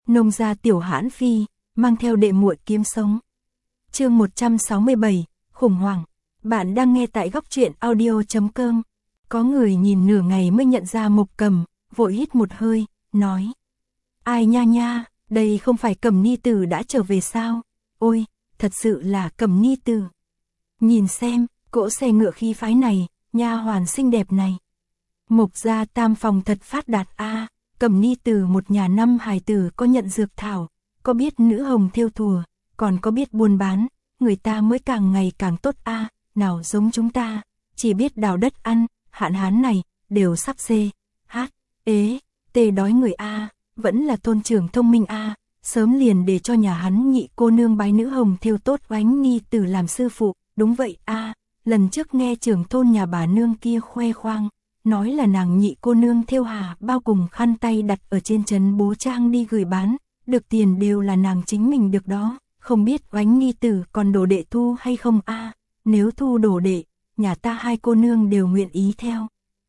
Nông gia tiểu hãn phi, mang theo đệ muội kiếm sống. Chương 167, khủng hoảng. Bạn đang nghe tại góc truyện audio.com. Có người nhìn nửa ngày mới nhận ra Mộc Cầm, vội hít một hơi, nói: Ai nha nha, đây không phải Cẩm Ni Tử đã trở về sao? Ôi, thật sự là Cẩm Ni Tử. Nhìn xem, cỗ xe ngựa khí phái này, nha hoàn xinh đẹp này. Mộc gia tam phòng thật phát đạt a. Cẩm Ni Tử một nhà 5 hài tử, có nhận dược thảo, có biết nữ hồng thêu thùa, còn có biết buôn bán, người ta mới càng ngày càng tốt a. Nào giống chúng ta, chỉ biết đào đất ăn, hạn hán này, đều sắp xê, hát, ế, tê đói người a. Vẫn là thôn trưởng thông minh a, sớm liền để cho nhà hắn nhị cô nương bái nữ hồng thêu tốt oánh Ni Tử làm sư phụ. Đúng vậy a, lần trước nghe trưởng thôn nhà bà nương kia khoe khoang, nói là nàng nhị cô nương thêu hà bao cùng khăn tay đặt ở trên trấn Bố Trang đi gửi bán, được tiền đều là nàng chính mình được đó, không biết oánh Ni Tử còn đồ đệ thu hay không a. Nếu thu đồ đệ, nhà ta hai cô nương đều nguyện ý theo.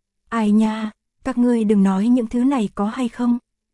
Ai nha, các ngươi đừng nói những thứ này có hay không.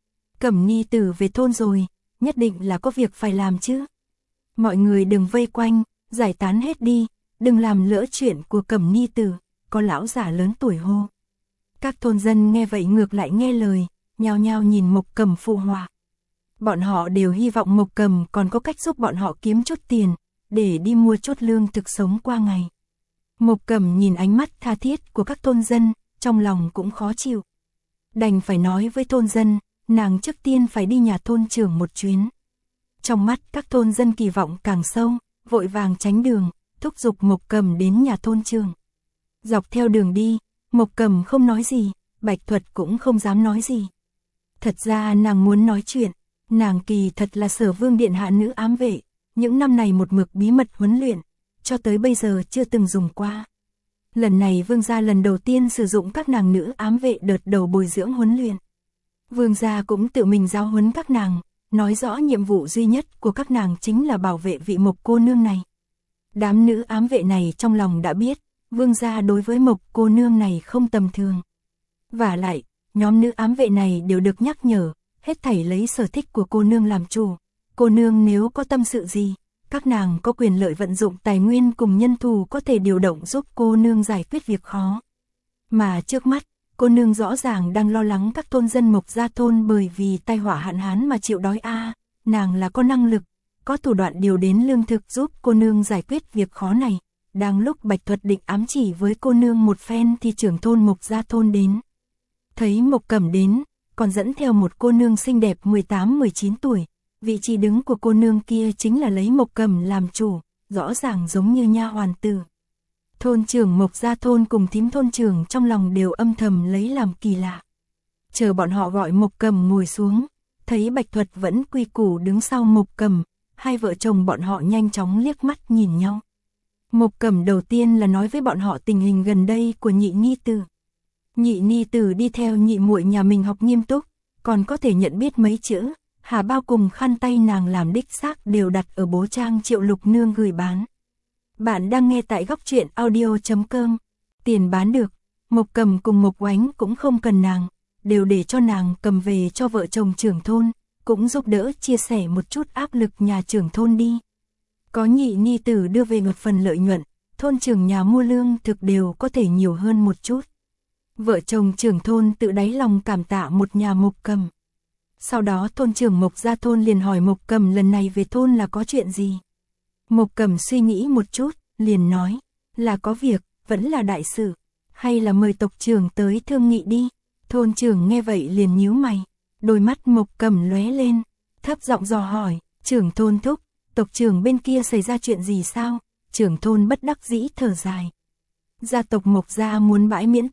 Cẩm Ni Tử về thôn rồi, nhất định là có việc phải làm chứ. Mọi người đừng vây quanh, giải tán hết đi, đừng làm lỡ chuyện của Cẩm Ni Tử, có lão giả lớn tuổi hô. Các thôn dân nghe vậy ngược lại nghe lời, nhao nhao nhìn Mộc Cầm phụ họa. Bọn họ đều hy vọng Mộc Cầm còn có cách giúp bọn họ kiếm chút tiền, để đi mua chút lương thực sống qua ngày. Mộc Cầm nhìn ánh mắt tha thiết của các thôn dân, trong lòng cũng khó chịu. Đành phải nói với thôn dân, nàng trước tiên phải đi nhà thôn trưởng một chuyến. Trong mắt các thôn dân kỳ vọng càng sâu, vội vàng tránh đường, thúc giục Mộc Cầm đến nhà thôn trưởng. Dọc theo đường đi, Mộc Cầm không nói gì, Bạch Thuật cũng không dám nói gì. Thật ra nàng muốn nói chuyện, nàng kỳ thật là Sở Vương điện hạ nữ ám vệ, những năm này một mực bí mật huấn luyện, cho tới bây giờ chưa từng dùng qua. Lần này Vương gia lần đầu tiên sử dụng các nàng nữ ám vệ đợt đầu bồi dưỡng huấn luyện. Vương gia cũng tự mình giáo huấn các nàng, nói rõ nhiệm vụ duy nhất của các nàng chính là bảo vệ vị Mộc cô nương này. Đám nữ ám vệ này trong lòng đã biết, Vương gia đối với Mộc cô nương này không tầm thường. Vả lại, nhóm nữ ám vệ này đều được nhắc nhở, hết thảy lấy sở thích của cô nương làm chủ. Cô nương nếu có tâm sự gì, các nàng có quyền lợi vận dụng tài nguyên cùng nhân thủ có thể điều động giúp cô nương giải quyết việc khó. Mà trước mắt, cô nương rõ ràng đang lo lắng các thôn dân Mộc gia thôn bởi vì tai họa hạn hán mà chịu đói a. Nàng là có năng lực, có thủ đoạn điều đến lương thực giúp cô nương giải quyết việc khó này. Đang lúc Bạch Thuật định ám chỉ với cô nương một phen thì trưởng thôn Mộc gia thôn đến. Thấy Mộc Cầm đến, còn dẫn theo một cô nương xinh đẹp 18-19 tuổi. Vị trí đứng của cô nương kia chính là lấy Mộc Cầm làm chủ, rõ ràng giống như nha hoàn tử. Thôn trưởng Mộc gia thôn cùng thím thôn trưởng trong lòng đều âm thầm lấy làm kỳ lạ. Chờ bọn họ gọi Mộc Cầm ngồi xuống, thấy Bạch Thuật vẫn quy củ đứng sau Mộc Cầm, hai vợ chồng bọn họ nhanh chóng liếc mắt nhìn nhau. Mộc Cầm đầu tiên là nói với bọn họ tình hình gần đây của nhị ni tử. Nhị ni tử đi theo nhị muội nhà mình học nghiêm túc, còn có thể nhận biết mấy chữ, hà bao cùng khăn tay nàng làm đích xác đều đặt ở Bố Trang Triệu Lục nương gửi bán. Bạn đang nghe tại góc truyện audio.com. Tiền bán được, Mộc Cầm cùng Mộc Oánh cũng không cần nàng, đều để cho nàng cầm về cho vợ chồng trưởng thôn, cũng giúp đỡ chia sẻ một chút áp lực nhà trưởng thôn đi. Có nhị ni tử đưa về một phần lợi nhuận, thôn trưởng nhà mua lương thực đều có thể nhiều hơn một chút. Vợ chồng trưởng thôn tự đáy lòng cảm tạ một nhà Mộc Cầm. Sau đó thôn trưởng Mộc gia thôn liền hỏi Mộc Cầm lần này về thôn là có chuyện gì. Mộc Cầm suy nghĩ một chút, liền nói, là có việc, vẫn là đại sự, hay là mời tộc trưởng tới thương nghị đi. Thôn trưởng nghe vậy liền nhíu mày, đôi mắt Mộc Cầm lóe lên, thấp giọng dò hỏi, trưởng thôn thúc, tộc trưởng bên kia xảy ra chuyện gì sao? Trưởng thôn bất đắc dĩ thở dài. Gia tộc Mộc gia muốn bãi miễn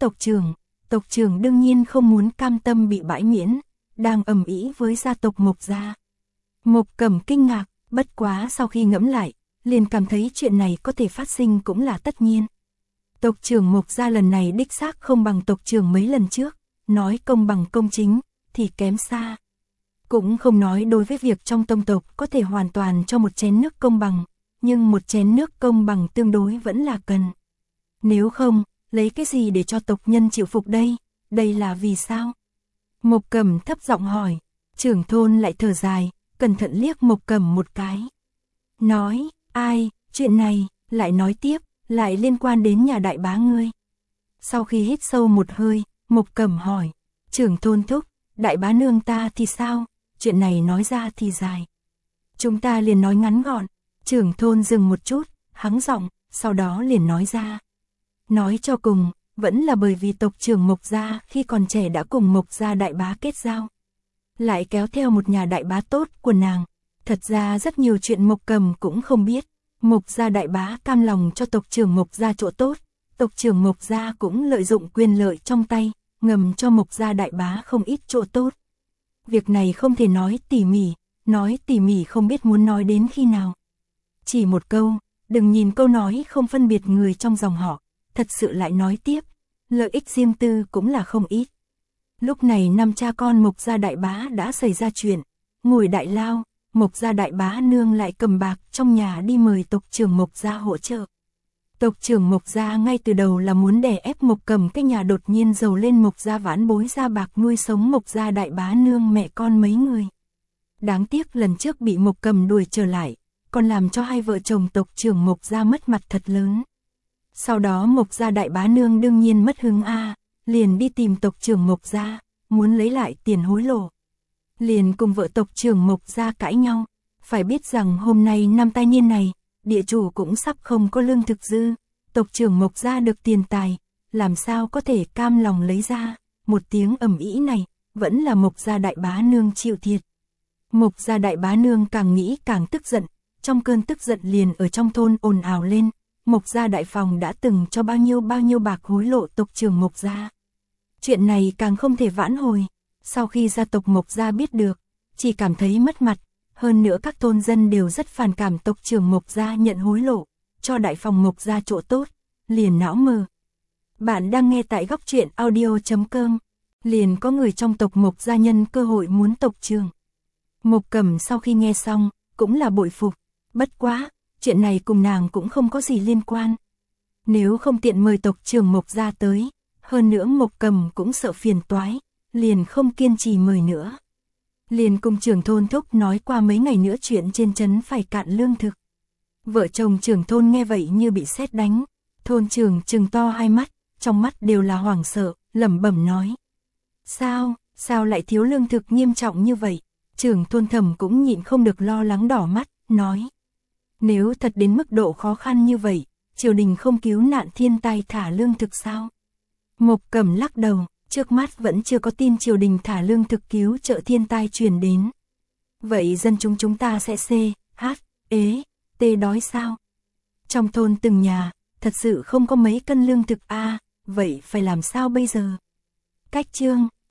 tộc trưởng đương nhiên không muốn cam tâm bị bãi miễn, đang ầm ĩ với gia tộc Mộc gia. Mộc Cầm kinh ngạc, bất quá sau khi ngẫm lại, liền cảm thấy chuyện này có thể phát sinh cũng là tất nhiên. Tộc trưởng Mộc gia lần này đích xác không bằng tộc trưởng mấy lần trước, nói công bằng công chính, thì kém xa. Cũng không nói đối với việc trong tông tộc có thể hoàn toàn cho một chén nước công bằng, nhưng một chén nước công bằng tương đối vẫn là cần. Nếu không, lấy cái gì để cho tộc nhân chịu phục đây? Đây là vì sao? Mộc Cầm thấp giọng hỏi, Trưởng thôn lại thở dài, cẩn thận liếc Mộc Cẩm một cái. Nói, ai, chuyện này, lại nói tiếp, lại liên quan đến nhà đại bá ngươi. Sau khi hít sâu một hơi, Mộc Cẩm hỏi, trưởng thôn thúc, đại bá nương ta thì sao, chuyện này nói ra thì dài. Chúng ta liền nói ngắn gọn, trưởng thôn dừng một chút, hắng giọng, sau đó liền nói ra. Nói cho cùng, vẫn là bởi vì tộc trưởng Mộc gia khi còn trẻ đã cùng Mộc gia đại bá kết giao. Lại kéo theo một nhà đại bá tốt của nàng. Thật ra rất nhiều chuyện Mộc Cẩm cũng không biết. Mộc gia đại bá cam lòng cho tộc trưởng Mộc gia chỗ tốt. Tộc trưởng Mộc gia cũng lợi dụng quyền lợi trong tay, ngầm cho Mộc gia đại bá không ít chỗ tốt. Việc này không thể nói tỉ mỉ không biết muốn nói đến khi nào. Chỉ một câu, đừng nhìn câu nói không phân biệt người trong dòng họ, thật sự lại nói tiếp, lợi ích riêng tư cũng là không ít. Lúc này năm cha con Mộc gia đại bá đã xảy ra chuyện, ngồi đại lao, Mộc gia đại bá nương lại cầm bạc trong nhà đi mời tộc trưởng Mộc gia hỗ trợ. Tộc trưởng Mộc gia ngay từ đầu là muốn đè ép Mộc Cẩm cái nhà đột nhiên giàu lên Mộc gia vãn bối ra bạc nuôi sống Mộc gia đại bá nương mẹ con mấy người. Đáng tiếc lần trước bị Mộc Cẩm đuổi trở lại, còn làm cho hai vợ chồng tộc trưởng Mộc gia mất mặt thật lớn. Sau đó Mộc gia đại bá nương đương nhiên mất hứng liền đi tìm tộc trưởng Mộc gia, muốn lấy lại tiền hối lộ. Liền cùng vợ tộc trưởng Mộc gia cãi nhau, phải biết rằng hôm nay năm tai niên này, địa chủ cũng sắp không có lương thực dư, tộc trưởng Mộc gia được tiền tài, làm sao có thể cam lòng lấy ra, một tiếng ầm ĩ này, vẫn là Mộc gia đại bá nương chịu thiệt. Mộc gia đại bá nương càng nghĩ càng tức giận, trong cơn tức giận liền ở trong thôn ồn ào lên, Mộc gia đại phòng đã từng cho bao nhiêu bạc hối lộ tộc trưởng Mộc gia. Chuyện này càng không thể vãn hồi, sau khi gia tộc Mộc gia biết được, chỉ cảm thấy mất mặt, hơn nữa các thôn dân đều rất phản cảm tộc trưởng Mộc gia nhận hối lộ, cho đại phòng Mộc gia chỗ tốt, liền não mờ. Bạn đang nghe tại góc truyện audio.com, liền có người trong tộc Mộc gia nhân cơ hội muốn tộc trưởng. Mộc Cẩm sau khi nghe xong, cũng là bội phục, bất quá, chuyện này cùng nàng cũng không có gì liên quan. Nếu không tiện mời tộc trưởng Mộc gia tới, hơn nữa Mộc Cẩm cũng sợ phiền toái, liền không kiên trì mời nữa. Liền cùng trưởng thôn thúc nói qua mấy ngày nữa chuyện trên trấn phải cạn lương thực. Vợ chồng trưởng thôn nghe vậy như bị sét đánh, thôn trưởng trừng to hai mắt, trong mắt đều là hoảng sợ, lẩm bẩm nói. Sao lại thiếu lương thực nghiêm trọng như vậy? Trưởng thôn Thẩm cũng nhịn không được lo lắng đỏ mắt, nói. Nếu thật đến mức độ khó khăn như vậy, triều đình không cứu nạn thiên tai thả lương thực sao? Mộc Cẩm lắc đầu, trước mắt vẫn chưa có tin triều đình thả lương thực cứu trợ thiên tai truyền đến. Vậy dân chúng ta sẽ đói sao? Trong thôn từng nhà, thật sự không có mấy cân lương thực vậy phải làm sao bây giờ? Cách chương